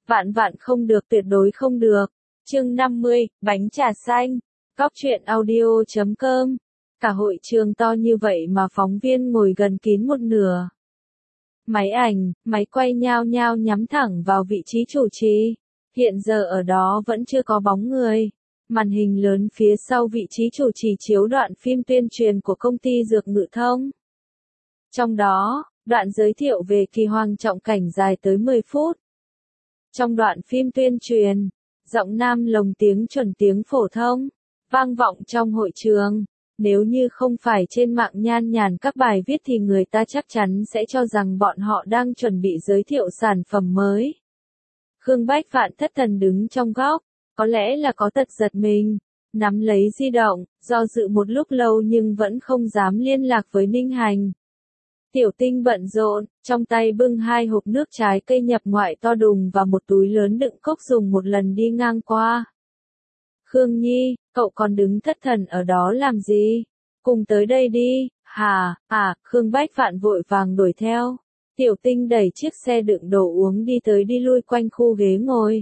Vạn vạn không được, tuyệt đối không được. Chương 50, bánh trà xanh. Góc truyện audio.com. Cả hội trường to như vậy mà phóng viên ngồi gần kín một nửa. Máy ảnh, máy quay nhao nhao nhắm thẳng vào vị trí chủ trì. Hiện giờ ở đó vẫn chưa có bóng người. Màn hình lớn phía sau vị trí chủ trì chiếu đoạn phim tuyên truyền của công ty dược Ngự Thông. Trong đó, đoạn giới thiệu về Kỳ Hoàng Trọng Cảnh dài tới 10 phút. Trong đoạn phim tuyên truyền, giọng nam lồng tiếng chuẩn tiếng phổ thông, vang vọng trong hội trường. Nếu như không phải trên mạng nhan nhản các bài viết thì người ta chắc chắn sẽ cho rằng bọn họ đang chuẩn bị giới thiệu sản phẩm mới. Khương Bách Vạn thất thần đứng trong góc, có lẽ là có tật giật mình, nắm lấy di động, do dự một lúc lâu nhưng vẫn không dám liên lạc với Ninh Hành. Tiểu Tinh bận rộn, trong tay bưng 2 hộp nước trái cây nhập ngoại to đùng và một túi lớn đựng cốc dùng một lần đi ngang qua. Khương Nhi, cậu còn đứng thất thần ở đó làm gì? Cùng tới đây đi, hả, Khương Bách Vạn vội vàng đuổi theo. Tiểu Tinh đẩy chiếc xe đựng đồ uống đi tới đi lui quanh khu ghế ngồi.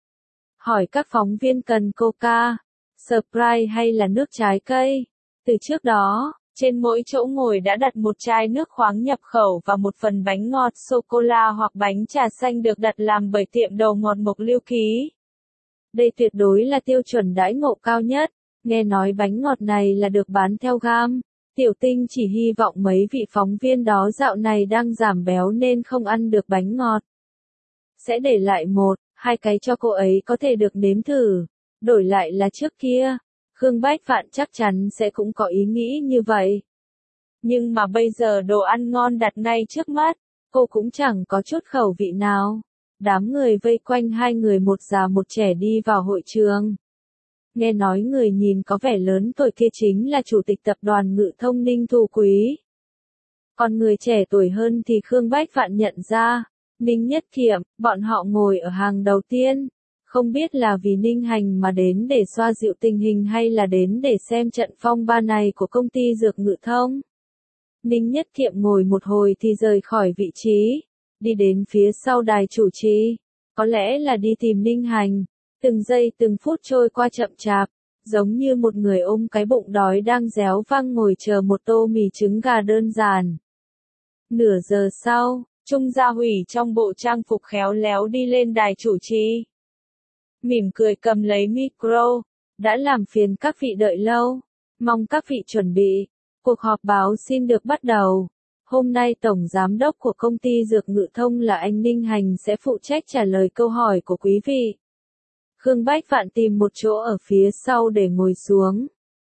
Hỏi các phóng viên cần Coca, Sprite hay là nước trái cây. Từ trước đó, trên mỗi chỗ ngồi đã đặt một chai nước khoáng nhập khẩu và một phần bánh ngọt sô-cô-la hoặc bánh trà xanh được đặt làm bởi tiệm đầu ngọt Mộc Lưu Ký. Đây tuyệt đối là tiêu chuẩn đãi ngộ cao nhất, nghe nói bánh ngọt này là được bán theo gam. Tiểu Tinh chỉ hy vọng mấy vị phóng viên đó dạo này đang giảm béo nên không ăn được bánh ngọt. Sẽ để lại 1-2 cái cho cô ấy có thể được nếm thử. Đổi lại là trước kia, Khương Bách Vạn chắc chắn sẽ cũng có ý nghĩ như vậy. Nhưng mà bây giờ đồ ăn ngon đặt ngay trước mắt, cô cũng chẳng có chút khẩu vị nào. Đám người vây quanh 2 người một già một trẻ đi vào hội trường. Nghe nói người nhìn có vẻ lớn tuổi kia chính là chủ tịch tập đoàn Ngự Thông Ninh Thu Quý. Còn người trẻ tuổi hơn thì Khương Bách Vạn nhận ra, Ninh Nhất Kiệm, bọn họ ngồi ở hàng đầu tiên. Không biết là vì Ninh Hành mà đến để xoa dịu tình hình hay là đến để xem trận phong ba này của công ty dược Ngự Thông. Ninh Nhất Kiệm ngồi một hồi thì rời khỏi vị trí, đi đến phía sau đài chủ trì. Có lẽ là đi tìm Ninh Hành. Từng giây từng phút trôi qua chậm chạp, giống như một người ôm cái bụng đói đang réo vang ngồi chờ một tô mì trứng gà đơn giản. Nửa giờ sau, Trung Gia Hủy trong bộ trang phục khéo léo đi lên đài chủ trì. Mỉm cười cầm lấy micro, đã làm phiền các vị đợi lâu, mong các vị chuẩn bị, cuộc họp báo xin được bắt đầu. Hôm nay Tổng Giám đốc của công ty Dược Ngự Thông là anh Ninh Hành sẽ phụ trách trả lời câu hỏi của quý vị. Khương Bách Vạn tìm một chỗ ở phía sau để ngồi xuống.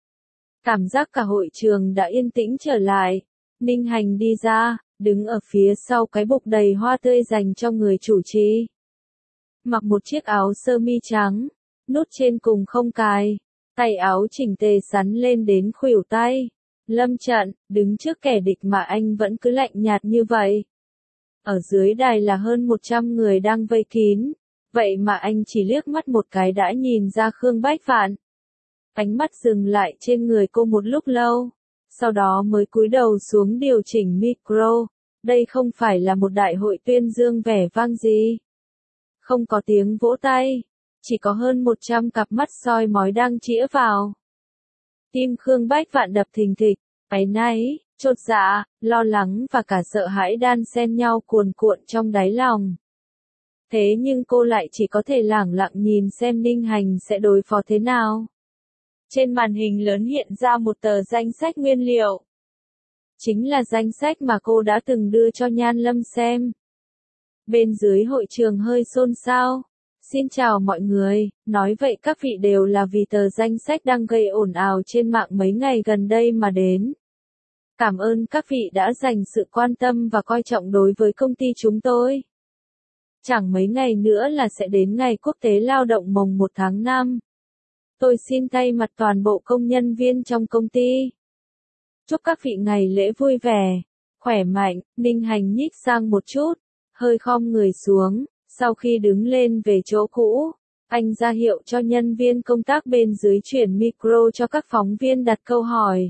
Cảm giác cả hội trường đã yên tĩnh trở lại. Ninh Hành đi ra, đứng ở phía sau cái bục đầy hoa tươi dành cho người chủ trì. Mặc một chiếc áo sơ mi trắng, nút trên cùng không cài, tay áo chỉnh tề sắn lên đến khuỷu tay. Lâm trận, đứng trước kẻ địch mà anh vẫn cứ lạnh nhạt như vậy. Ở dưới đài là hơn 100 người đang vây kín. Vậy mà anh chỉ liếc mắt một cái đã nhìn ra Khương Bách Vạn. Ánh mắt dừng lại trên người cô một lúc lâu, sau đó mới cúi đầu xuống điều chỉnh micro. Đây không phải là một đại hội tuyên dương vẻ vang gì. Không có tiếng vỗ tay, chỉ có hơn 100 cặp mắt soi mói đang chĩa vào. Tim Khương Bách Vạn đập thình thịch, áy náy, chột dạ, lo lắng và cả sợ hãi đan xen nhau cuồn cuộn trong đáy lòng. Thế nhưng cô lại chỉ có thể lẳng lặng nhìn xem Ninh Hành sẽ đối phó thế nào. Trên màn hình lớn hiện ra một tờ danh sách nguyên liệu. Chính là danh sách mà cô đã từng đưa cho Nhan Lâm xem. Bên dưới hội trường hơi xôn xao. Xin chào mọi người, nói vậy các vị đều là vì tờ danh sách đang gây ồn ào trên mạng mấy ngày gần đây mà đến. Cảm ơn các vị đã dành sự quan tâm và coi trọng đối với công ty chúng tôi. Chẳng mấy ngày nữa là sẽ đến ngày quốc tế lao động mồng 1 tháng 5. Tôi xin thay mặt toàn bộ công nhân viên trong công ty. Chúc các vị ngày lễ vui vẻ, khỏe mạnh. Ninh Hành nhích sang một chút, hơi khom người xuống, sau khi đứng lên về chỗ cũ, anh ra hiệu cho nhân viên công tác bên dưới chuyển micro cho các phóng viên đặt câu hỏi.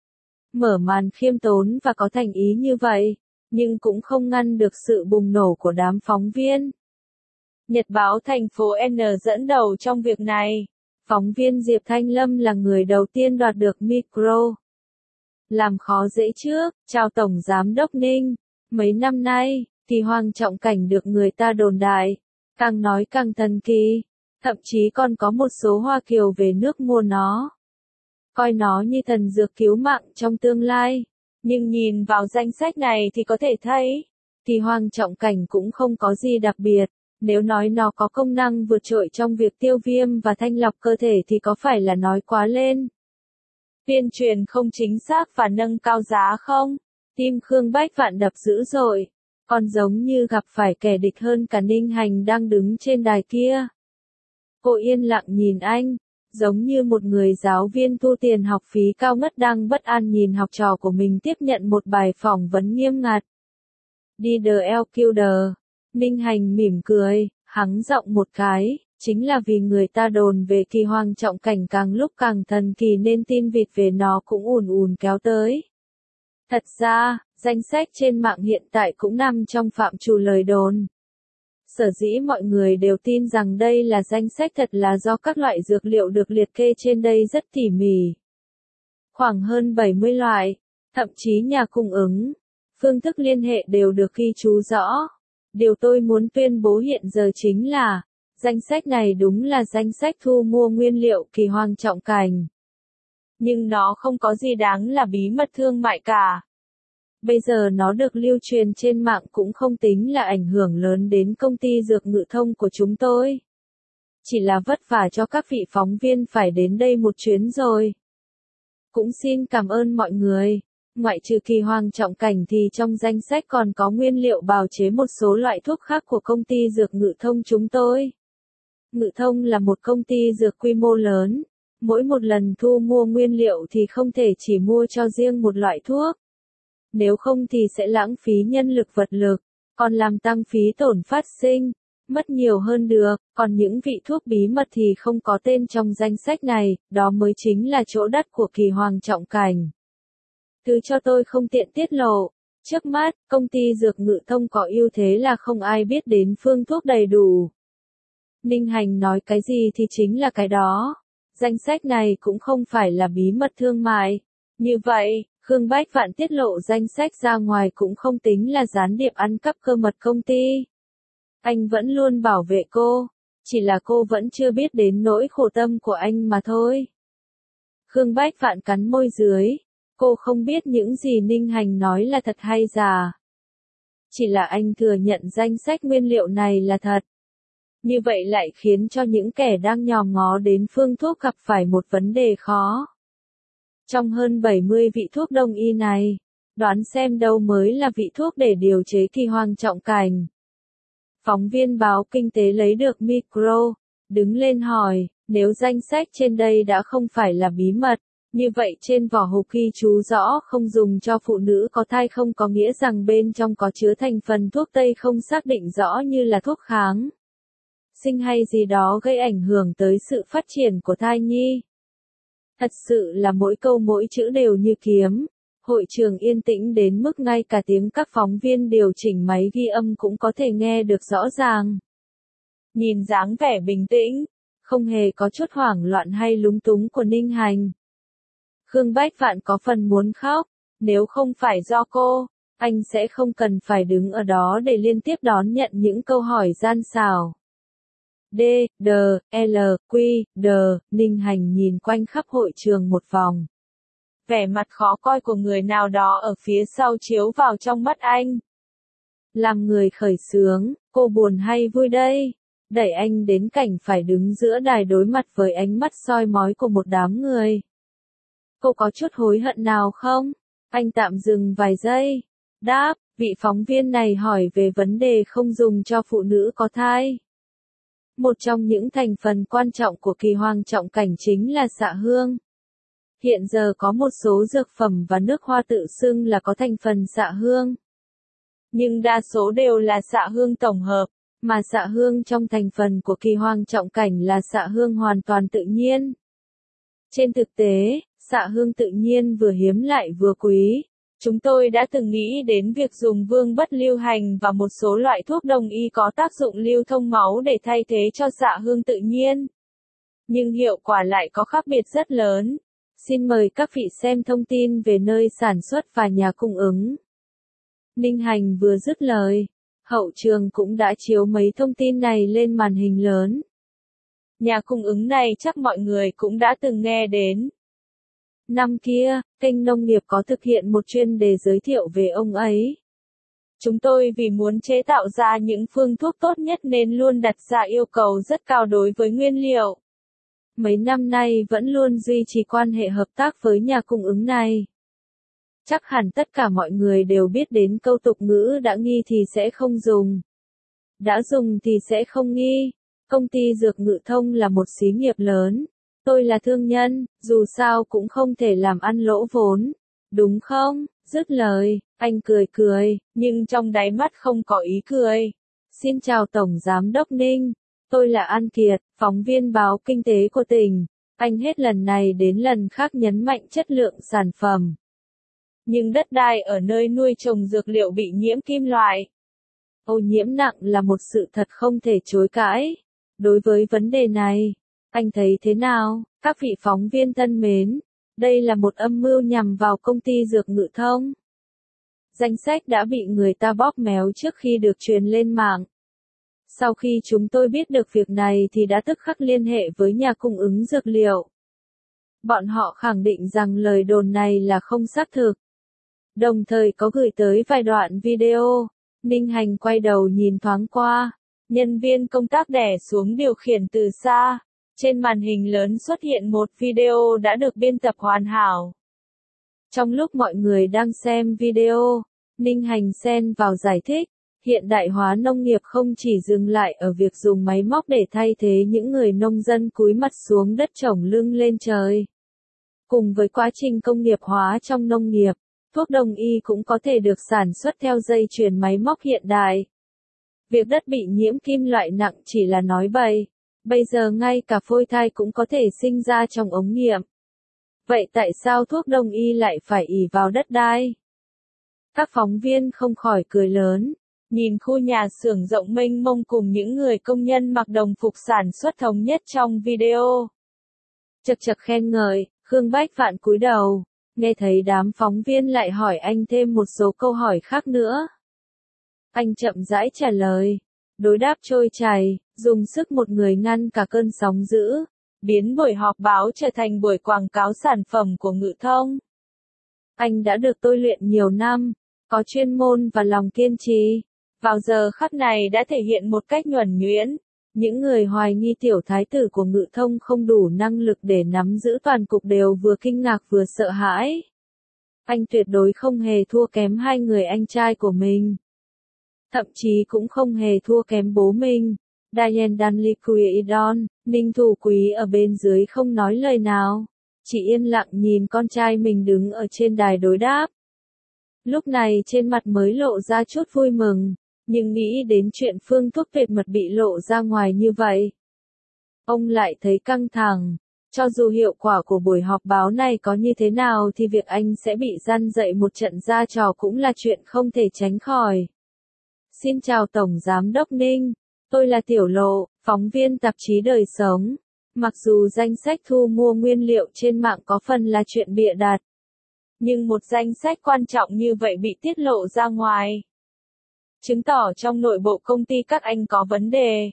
Mở màn khiêm tốn và có thành ý như vậy, nhưng cũng không ngăn được sự bùng nổ của đám phóng viên. Nhật báo thành phố N dẫn đầu trong việc này. Phóng viên Diệp Thanh Lâm là người đầu tiên đoạt được micro. Làm khó dễ trước, chào Tổng Giám đốc Ninh. Mấy năm nay, Kỳ Hoàng Trọng Cảnh được người ta đồn đại, càng nói càng thần kỳ. Thậm chí còn có một số Hoa Kiều về nước mua nó. Coi nó như thần dược cứu mạng trong tương lai. Nhưng nhìn vào danh sách này thì có thể thấy, Kỳ Hoàng Trọng Cảnh cũng không có gì đặc biệt. Nếu nói nó có công năng vượt trội trong việc tiêu viêm và thanh lọc cơ thể thì có phải là nói quá lên. Tuyên truyền không chính xác và nâng cao giá không? Tim Khương Bách Vạn đập dữ dội. Còn giống như gặp phải kẻ địch hơn cả Ninh Hành đang đứng trên đài kia. Cô yên lặng nhìn anh, giống như một người giáo viên thu tiền học phí cao ngất đang bất an nhìn học trò của mình tiếp nhận một bài phỏng vấn nghiêm ngặt. Đi DLQD. Ninh Hành mỉm cười, hắng giọng một cái, chính là vì người ta đồn về Kỳ Hoàng Trọng Cảnh càng lúc càng thần kỳ nên tin vịt về nó cũng ùn ùn kéo tới. Thật ra, danh sách trên mạng hiện tại cũng nằm trong phạm trù lời đồn. Sở dĩ mọi người đều tin rằng đây là danh sách thật là do các loại dược liệu được liệt kê trên đây rất tỉ mỉ. Khoảng hơn 70 loại, thậm chí nhà cung ứng, phương thức liên hệ đều được ghi chú rõ. Điều tôi muốn tuyên bố hiện giờ chính là, danh sách này đúng là danh sách thu mua nguyên liệu Kỳ Hoàng Trọng Cảnh. Nhưng nó không có gì đáng là bí mật thương mại cả. Bây giờ nó được lưu truyền trên mạng cũng không tính là ảnh hưởng lớn đến công ty dược Ngự Thông của chúng tôi. Chỉ là vất vả cho các vị phóng viên phải đến đây một chuyến rồi. Cũng xin cảm ơn mọi người. Ngoại trừ Kỳ Hoàng Trọng Cảnh thì trong danh sách còn có nguyên liệu bào chế một số loại thuốc khác của công ty dược Ngự Thông chúng tôi. Ngự Thông là một công ty dược quy mô lớn. Mỗi một lần thu mua nguyên liệu thì không thể chỉ mua cho riêng một loại thuốc. Nếu không thì sẽ lãng phí nhân lực vật lực, còn làm tăng phí tổn phát sinh, mất nhiều hơn được, còn những vị thuốc bí mật thì không có tên trong danh sách này, đó mới chính là chỗ đắt của Kỳ Hoàng Trọng Cảnh. Thứ cho tôi không tiện tiết lộ, trước mắt, công ty dược Ngự Thông có ưu thế là không ai biết đến phương thuốc đầy đủ. Ninh Hành nói cái gì thì chính là cái đó, danh sách này cũng không phải là bí mật thương mại. Như vậy, Khương Bách Vạn tiết lộ danh sách ra ngoài cũng không tính là gián điệp ăn cắp cơ mật công ty. Anh vẫn luôn bảo vệ cô, chỉ là cô vẫn chưa biết đến nỗi khổ tâm của anh mà thôi. Khương Bách Vạn cắn môi dưới, cô không biết những gì Ninh Hành nói là thật hay giả. Chỉ là anh thừa nhận danh sách nguyên liệu này là thật. Như vậy lại khiến cho những kẻ đang nhòm ngó đến phương thuốc gặp phải một vấn đề khó. Trong hơn 70 vị thuốc đông y này, đoán xem đâu mới là vị thuốc để điều chế Kỳ Hoàng Trọng Cảnh. Phóng viên báo Kinh tế lấy được micro, đứng lên hỏi, nếu danh sách trên đây đã không phải là bí mật, như vậy trên vỏ hộp ghi chú rõ không dùng cho phụ nữ có thai không có nghĩa rằng bên trong có chứa thành phần thuốc tây không xác định rõ như là thuốc kháng sinh hay gì đó gây ảnh hưởng tới sự phát triển của thai nhi. Thật sự là mỗi câu mỗi chữ đều như kiếm. Hội trường yên tĩnh đến mức ngay cả tiếng các phóng viên điều chỉnh máy ghi âm cũng có thể nghe được rõ ràng. Nhìn dáng vẻ bình tĩnh, không hề có chút hoảng loạn hay lúng túng của Ninh Hành. Khương Bách Vạn có phần muốn khóc, nếu không phải do cô, anh sẽ không cần phải đứng ở đó để liên tiếp đón nhận những câu hỏi gian xảo. D, D, L, Q, D, Ninh Hành nhìn quanh khắp hội trường một vòng. Vẻ mặt khó coi của người nào đó ở phía sau chiếu vào trong mắt anh. Làm người khởi xướng, cô buồn hay vui đây? Đẩy anh đến cảnh phải đứng giữa đài đối mặt với ánh mắt soi mói của một đám người. Cô có chút hối hận nào không? Anh tạm dừng vài giây. Đáp, vị phóng viên này hỏi về vấn đề không dùng cho phụ nữ có thai. Một trong những thành phần quan trọng của Kỳ Hoàng Trọng Cảnh chính là xạ hương. Hiện giờ có một số dược phẩm và nước hoa tự xưng là có thành phần xạ hương. Nhưng đa số đều là xạ hương tổng hợp, mà xạ hương trong thành phần của Kỳ Hoàng Trọng Cảnh là xạ hương hoàn toàn tự nhiên. Trên thực tế, xạ hương tự nhiên vừa hiếm lại vừa quý. Chúng tôi đã từng nghĩ đến việc dùng vương bất lưu hành và một số loại thuốc đông y có tác dụng lưu thông máu để thay thế cho xạ hương tự nhiên. Nhưng hiệu quả lại có khác biệt rất lớn. Xin mời các vị xem thông tin về nơi sản xuất và nhà cung ứng. Ninh Hành vừa dứt lời, hậu trường cũng đã chiếu mấy thông tin này lên màn hình lớn. Nhà cung ứng này chắc mọi người cũng đã từng nghe đến. Năm kia, kênh nông nghiệp có thực hiện một chuyên đề giới thiệu về ông ấy. Chúng tôi vì muốn chế tạo ra những phương thuốc tốt nhất nên luôn đặt ra yêu cầu rất cao đối với nguyên liệu. Mấy năm nay vẫn luôn duy trì quan hệ hợp tác với nhà cung ứng này. Chắc hẳn tất cả mọi người đều biết đến câu tục ngữ đã nghi thì sẽ không dùng. Đã dùng thì sẽ không nghi. Công ty Dược Ngự Thông là một xí nghiệp lớn. Tôi là thương nhân, dù sao cũng không thể làm ăn lỗ vốn. Đúng không? Dứt lời, anh cười cười, nhưng trong đáy mắt không có ý cười. Xin chào Tổng Giám đốc Ninh. Tôi là An Kiệt, phóng viên báo Kinh tế của tỉnh. Anh hết lần này đến lần khác nhấn mạnh chất lượng sản phẩm. Nhưng đất đai ở nơi nuôi trồng dược liệu bị nhiễm kim loại. Ô nhiễm nặng là một sự thật không thể chối cãi. Đối với vấn đề này, anh thấy thế nào, các vị phóng viên thân mến? Đây là một âm mưu nhằm vào công ty Dược Ngự Thông. Danh sách đã bị người ta bóp méo trước khi được truyền lên mạng. Sau khi chúng tôi biết được việc này thì đã tức khắc liên hệ với nhà cung ứng dược liệu. Bọn họ khẳng định rằng lời đồn này là không xác thực. Đồng thời có gửi tới vài đoạn video. Ninh Hành quay đầu nhìn thoáng qua. Nhân viên công tác đè xuống điều khiển từ xa. Trên màn hình lớn xuất hiện một video đã được biên tập hoàn hảo. Trong lúc mọi người đang xem video, Ninh Hành xen vào giải thích. Hiện đại hóa nông nghiệp không chỉ dừng lại ở việc dùng máy móc để thay thế những người nông dân cúi mặt xuống đất trồng lưng lên trời. Cùng với quá trình công nghiệp hóa trong nông nghiệp, thuốc đông y cũng có thể được sản xuất theo dây chuyền máy móc hiện đại. Việc đất bị nhiễm kim loại nặng chỉ là nói bậy. Bây giờ ngay cả phôi thai cũng có thể sinh ra trong ống nghiệm. Vậy tại sao thuốc đông y lại phải ỷ vào đất đai? Các phóng viên không khỏi cười lớn. Nhìn khu nhà xưởng rộng mênh mông cùng những người công nhân mặc đồng phục sản xuất thống nhất trong video. Chật chật khen ngợi, Khương Bách Vạn cúi đầu, nghe thấy đám phóng viên lại hỏi anh thêm một số câu hỏi khác nữa. Anh chậm rãi trả lời, đối đáp trôi chảy, dùng sức một người ngăn cả cơn sóng dữ, biến buổi họp báo trở thành buổi quảng cáo sản phẩm của Ngự Thông. Anh đã được tôi luyện nhiều năm, có chuyên môn và lòng kiên trì. Vào giờ khắc này đã thể hiện một cách nhuần nhuyễn. Những người hoài nghi tiểu thái tử của Ngự Thông không đủ năng lực để nắm giữ toàn cục đều vừa kinh ngạc vừa sợ hãi. Anh tuyệt đối không hề thua kém hai người anh trai của mình. Thậm chí cũng không hề thua kém bố mình. Diane Dunley-Quaidon, Ninh Thủ Quý ở bên dưới không nói lời nào. Chỉ yên lặng nhìn con trai mình đứng ở trên đài đối đáp. Lúc này trên mặt mới lộ ra chút vui mừng. Nhưng nghĩ đến chuyện phương thuốc tuyệt mật bị lộ ra ngoài như vậy, ông lại thấy căng thẳng. Cho dù hiệu quả của buổi họp báo này có như thế nào thì việc anh sẽ bị răn dậy một trận ra trò cũng là chuyện không thể tránh khỏi. Xin chào Tổng Giám đốc Ninh, tôi là Tiểu Lộ, phóng viên tạp chí Đời Sống. Mặc dù danh sách thu mua nguyên liệu trên mạng có phần là chuyện bịa đặt, nhưng một danh sách quan trọng như vậy bị tiết lộ ra ngoài, chứng tỏ trong nội bộ công ty các anh có vấn đề.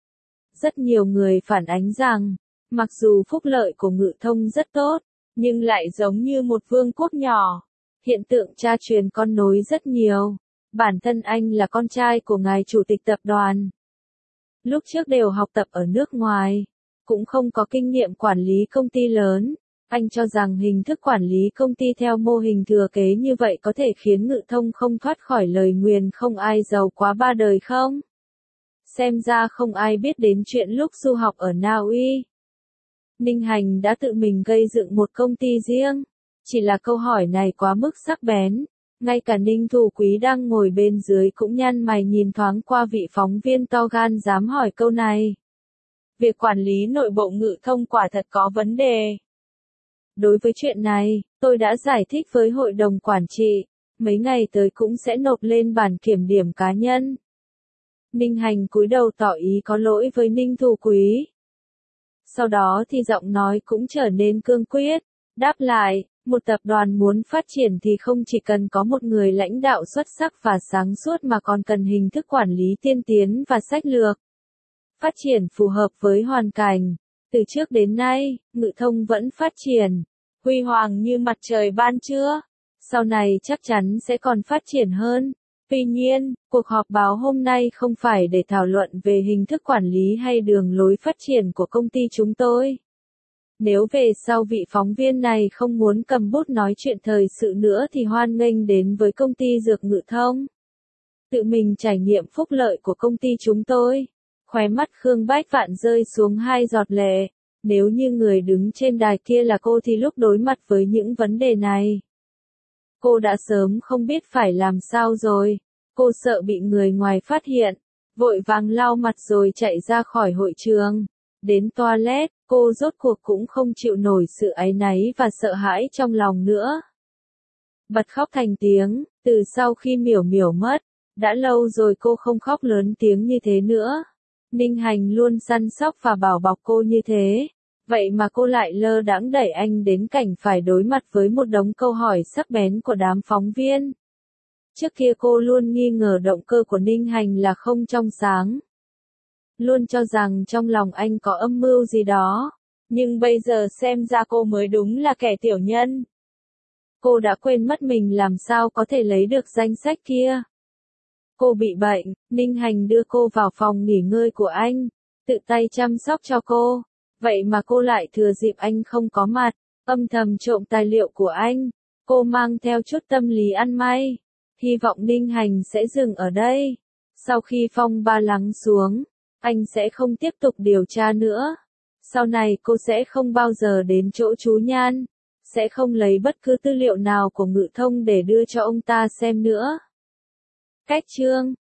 Rất nhiều người phản ánh rằng, mặc dù phúc lợi của Ngự Thông rất tốt, nhưng lại giống như một vương quốc nhỏ. Hiện tượng cha truyền con nối rất nhiều. Bản thân anh là con trai của ngài chủ tịch tập đoàn. Lúc trước đều học tập ở nước ngoài, cũng không có kinh nghiệm quản lý công ty lớn. Anh cho rằng hình thức quản lý công ty theo mô hình thừa kế như vậy có thể khiến Ngự Thông không thoát khỏi lời nguyền không ai giàu quá ba đời không? Xem ra không ai biết đến chuyện lúc du học ở Na Uy. Ninh Hành đã tự mình gây dựng một công ty riêng. Chỉ là câu hỏi này quá mức sắc bén. Ngay cả Ninh Thủ Quý đang ngồi bên dưới cũng nhăn mày nhìn thoáng qua vị phóng viên to gan dám hỏi câu này. Việc quản lý nội bộ Ngự Thông quả thật có vấn đề. Đối với chuyện này, tôi đã giải thích với hội đồng quản trị, mấy ngày tới cũng sẽ nộp lên bản kiểm điểm cá nhân. Ninh Hành cúi đầu tỏ ý có lỗi với Ninh Thủ Quý. Sau đó thì giọng nói cũng trở nên cương quyết, đáp lại, một tập đoàn muốn phát triển thì không chỉ cần có một người lãnh đạo xuất sắc và sáng suốt mà còn cần hình thức quản lý tiên tiến và sách lược. Phát triển phù hợp với hoàn cảnh. Từ trước đến nay, Ngự Thông vẫn phát triển, huy hoàng như mặt trời ban trưa. Sau này chắc chắn sẽ còn phát triển hơn. Tuy nhiên, cuộc họp báo hôm nay không phải để thảo luận về hình thức quản lý hay đường lối phát triển của công ty chúng tôi. Nếu về sau vị phóng viên này không muốn cầm bút nói chuyện thời sự nữa thì hoan nghênh đến với công ty Dược Ngự Thông. Tự mình trải nghiệm phúc lợi của công ty chúng tôi. Khóe mắt Khương Bách Vạn rơi xuống 2 giọt lệ. Nếu như người đứng trên đài kia là cô thì lúc đối mặt với những vấn đề này, cô đã sớm không biết phải làm sao rồi. Cô sợ bị người ngoài phát hiện, vội vàng lau mặt rồi chạy ra khỏi hội trường. Đến toilet, cô rốt cuộc cũng không chịu nổi sự áy náy và sợ hãi trong lòng nữa. Bật khóc thành tiếng, từ sau khi Miểu Miểu mất, đã lâu rồi cô không khóc lớn tiếng như thế nữa. Ninh Hành luôn săn sóc và bảo bọc cô như thế. Vậy mà cô lại lơ đãng đẩy anh đến cảnh phải đối mặt với một đống câu hỏi sắc bén của đám phóng viên. Trước kia cô luôn nghi ngờ động cơ của Ninh Hành là không trong sáng. Luôn cho rằng trong lòng anh có âm mưu gì đó. Nhưng bây giờ xem ra cô mới đúng là kẻ tiểu nhân. Cô đã quên mất mình làm sao có thể lấy được danh sách kia. Cô bị bệnh, Ninh Hành đưa cô vào phòng nghỉ ngơi của anh, tự tay chăm sóc cho cô. Vậy mà cô lại thừa dịp anh không có mặt, âm thầm trộm tài liệu của anh. Cô mang theo chút tâm lý ăn may, hy vọng Ninh Hành sẽ dừng ở đây. Sau khi phong ba lắng xuống, anh sẽ không tiếp tục điều tra nữa. Sau này cô sẽ không bao giờ đến chỗ chú Nhan, sẽ không lấy bất cứ tư liệu nào của Ngự Thông để đưa cho ông ta xem nữa. Cách chương